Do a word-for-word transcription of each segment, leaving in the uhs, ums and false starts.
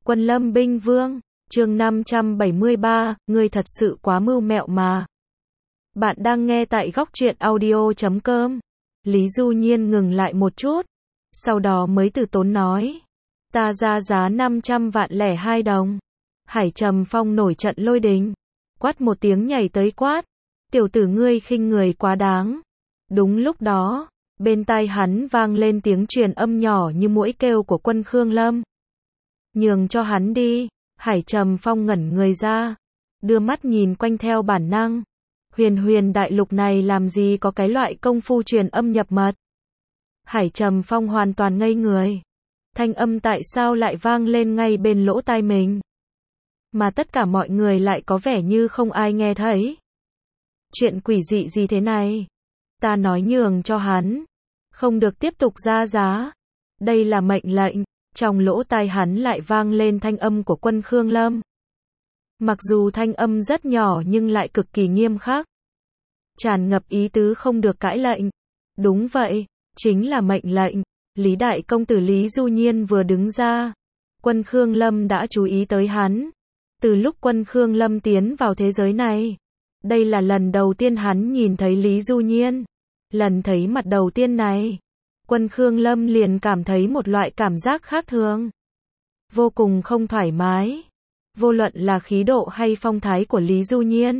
Quân Lâm binh vương, chương năm trăm bảy mươi ba, ngươi thật sự quá mưu mẹo mà. Bạn đang nghe tại góc truyện audio chấm com. Lý Du Nhiên ngừng lại một chút, sau đó mới từ tốn nói. Ta ra giá năm trăm vạn lẻ hai đồng. Hải Trầm Phong nổi trận lôi đình, quát một tiếng nhảy tới quát. Tiểu tử ngươi khinh người quá đáng. Đúng lúc đó, bên tai hắn vang lên tiếng truyền âm nhỏ như muỗi kêu của Quân Khương Lâm. Nhường cho hắn đi. Hải Trầm Phong ngẩn người ra, đưa mắt nhìn quanh theo bản năng. Huyền huyền đại lục này làm gì có cái loại công phu truyền âm nhập mật. Hải Trầm Phong hoàn toàn ngây người. Thanh âm tại sao lại vang lên ngay bên lỗ tai mình, mà tất cả mọi người lại có vẻ như không ai nghe thấy. Chuyện quỷ dị gì thế này? Ta nói nhường cho hắn, không được tiếp tục ra giá. Đây là mệnh lệnh. Trong lỗ tai hắn lại vang lên thanh âm của Quân Khương Lâm. Mặc dù thanh âm rất nhỏ nhưng lại cực kỳ nghiêm khắc, tràn ngập ý tứ không được cãi lệnh. Đúng vậy, chính là mệnh lệnh. Lý đại công tử Lý Du Nhiên vừa đứng ra, Quân Khương Lâm đã chú ý tới hắn. Từ lúc Quân Khương Lâm tiến vào thế giới này, đây là lần đầu tiên hắn nhìn thấy Lý Du Nhiên. Lần thấy mặt đầu tiên này, Quân Khương Lâm liền cảm thấy một loại cảm giác khác thường, vô cùng không thoải mái. Vô luận là khí độ hay phong thái của Lý Du Nhiên,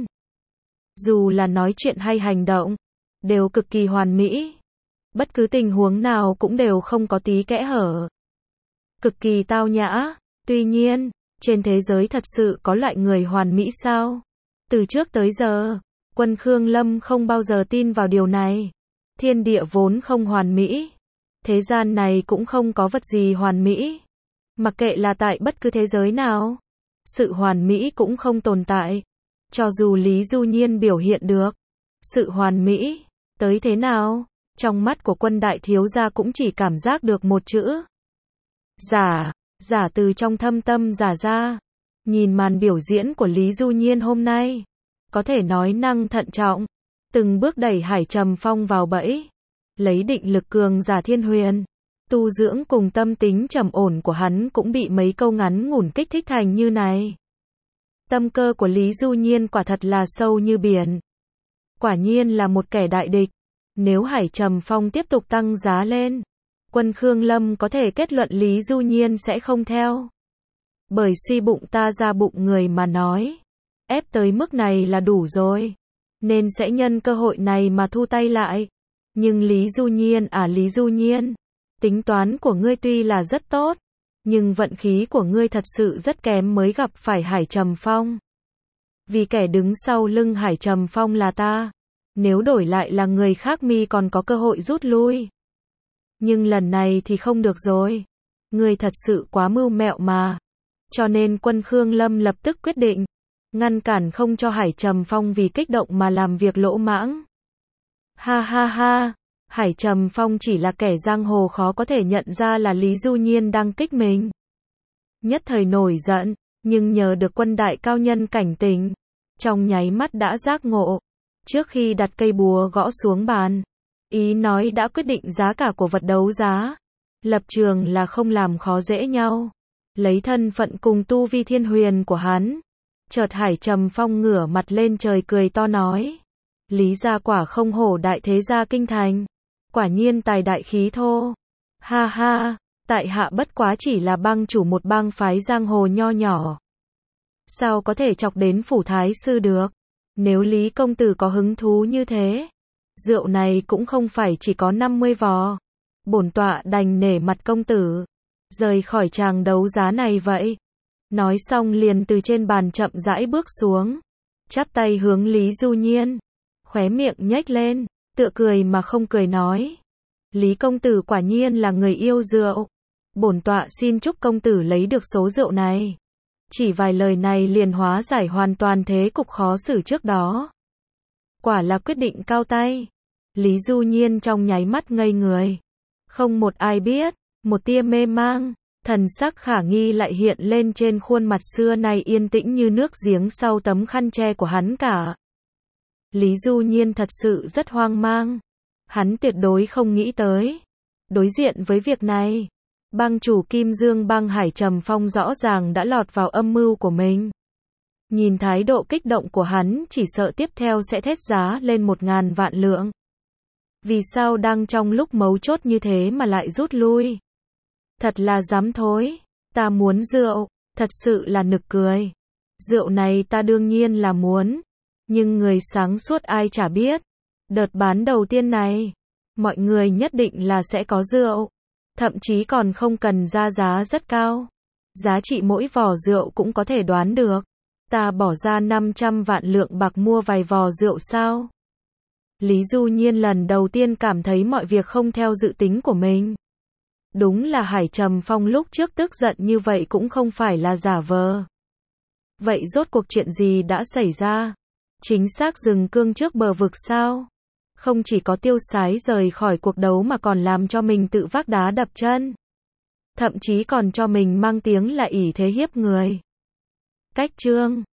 dù là nói chuyện hay hành động, đều cực kỳ hoàn mỹ. Bất cứ tình huống nào cũng đều không có tí kẽ hở, cực kỳ tao nhã. Tuy nhiên, trên thế giới thật sự có loại người hoàn mỹ sao? Từ trước tới giờ, Quân Khương Lâm không bao giờ tin vào điều này. Thiên địa vốn không hoàn mỹ, thế gian này cũng không có vật gì hoàn mỹ. Mặc kệ là tại bất cứ thế giới nào, sự hoàn mỹ cũng không tồn tại. Cho dù Lý Du Nhiên biểu hiện được sự hoàn mỹ tới thế nào, trong mắt của Quân đại thiếu gia cũng chỉ cảm giác được một chữ: giả. Giả từ trong thâm tâm giả ra. Nhìn màn biểu diễn của Lý Du Nhiên hôm nay, có thể nói năng thận trọng, từng bước đẩy Hải Trầm Phong vào bẫy. Lấy định lực cường giả thiên huyền, tu dưỡng cùng tâm tính trầm ổn của hắn cũng bị mấy câu ngắn ngủn kích thích thành như này. Tâm cơ của Lý Du Nhiên quả thật là sâu như biển. Quả nhiên là một kẻ đại địch. Nếu Hải Trầm Phong tiếp tục tăng giá lên, Quân Khương Lâm có thể kết luận Lý Du Nhiên sẽ không theo. Bởi suy bụng ta ra bụng người mà nói, ép tới mức này là đủ rồi, nên sẽ nhân cơ hội này mà thu tay lại. Nhưng Lý Du Nhiên à Lý Du Nhiên, tính toán của ngươi tuy là rất tốt, nhưng vận khí của ngươi thật sự rất kém mới gặp phải Hải Trầm Phong. Vì kẻ đứng sau lưng Hải Trầm Phong là ta, nếu đổi lại là người khác mi còn có cơ hội rút lui. Nhưng lần này thì không được rồi. Ngươi thật sự quá mưu mẹo mà. Cho nên Quân Khương Lâm lập tức quyết định ngăn cản không cho Hải Trầm Phong vì kích động mà làm việc lỗ mãng. Ha ha ha, Hải Trầm Phong chỉ là kẻ giang hồ khó có thể nhận ra là Lý Du Nhiên đang kích mình. Nhất thời nổi giận, nhưng nhờ được Quân đại cao nhân cảnh tỉnh, trong nháy mắt đã giác ngộ. Trước khi đặt cây búa gõ xuống bàn, ý nói đã quyết định giá cả của vật đấu giá. Lập trường là không làm khó dễ nhau. Lấy thân phận cùng tu vi thiên huyền của hắn, chợt Hải Trầm Phong ngửa mặt lên trời cười to nói. Lý gia quả không hổ đại thế gia kinh thành, quả nhiên tài đại khí thô. Ha ha, tại hạ bất quá chỉ là bang chủ một bang phái giang hồ nho nhỏ, sao có thể chọc đến phủ thái sư được. Nếu Lý công tử có hứng thú như thế, rượu này cũng không phải chỉ có năm mươi vò, bổn tọa đành nể mặt công tử rời khỏi tràng đấu giá này vậy. Nói xong liền từ trên bàn chậm rãi bước xuống, chắp tay hướng Lý Du Nhiên, khóe miệng nhếch lên, tựa cười mà không cười nói. Lý công tử quả nhiên là người yêu rượu. Bổn tọa xin chúc công tử lấy được số rượu này. Chỉ vài lời này liền hóa giải hoàn toàn thế cục khó xử trước đó. Quả là quyết định cao tay. Lý Du Nhiên trong nháy mắt ngây người. Không một ai biết, một tia mê mang, thần sắc khả nghi lại hiện lên trên khuôn mặt xưa nay yên tĩnh như nước giếng sau tấm khăn che của hắn cả. Lý Du Nhiên thật sự rất hoang mang. Hắn tuyệt đối không nghĩ tới, đối diện với việc này, Bang chủ Kim Dương bang Hải Trầm Phong rõ ràng đã lọt vào âm mưu của mình. Nhìn thái độ kích động của hắn, chỉ sợ tiếp theo sẽ thét giá lên một ngàn vạn lượng. Vì sao đang trong lúc mấu chốt như thế mà lại rút lui? Thật là dám thối. Ta muốn rượu, thật sự là nực cười. Rượu này ta đương nhiên là muốn. Nhưng người sáng suốt ai chả biết. Đợt bán đầu tiên này, mọi người nhất định là sẽ có rượu. Thậm chí còn không cần ra giá rất cao. Giá trị mỗi vò rượu cũng có thể đoán được. Ta bỏ ra năm trăm vạn lượng bạc mua vài vò rượu sao? Lý Du Nhiên lần đầu tiên cảm thấy mọi việc không theo dự tính của mình. Đúng là Hải Trầm Phong lúc trước tức giận như vậy cũng không phải là giả vờ. Vậy rốt cuộc chuyện gì đã xảy ra? Chính xác dừng cương trước bờ vực sao? Không chỉ có tiêu sái rời khỏi cuộc đấu mà còn làm cho mình tự vác đá đập chân. Thậm chí còn cho mình mang tiếng là ỷ thế hiếp người. Cách chương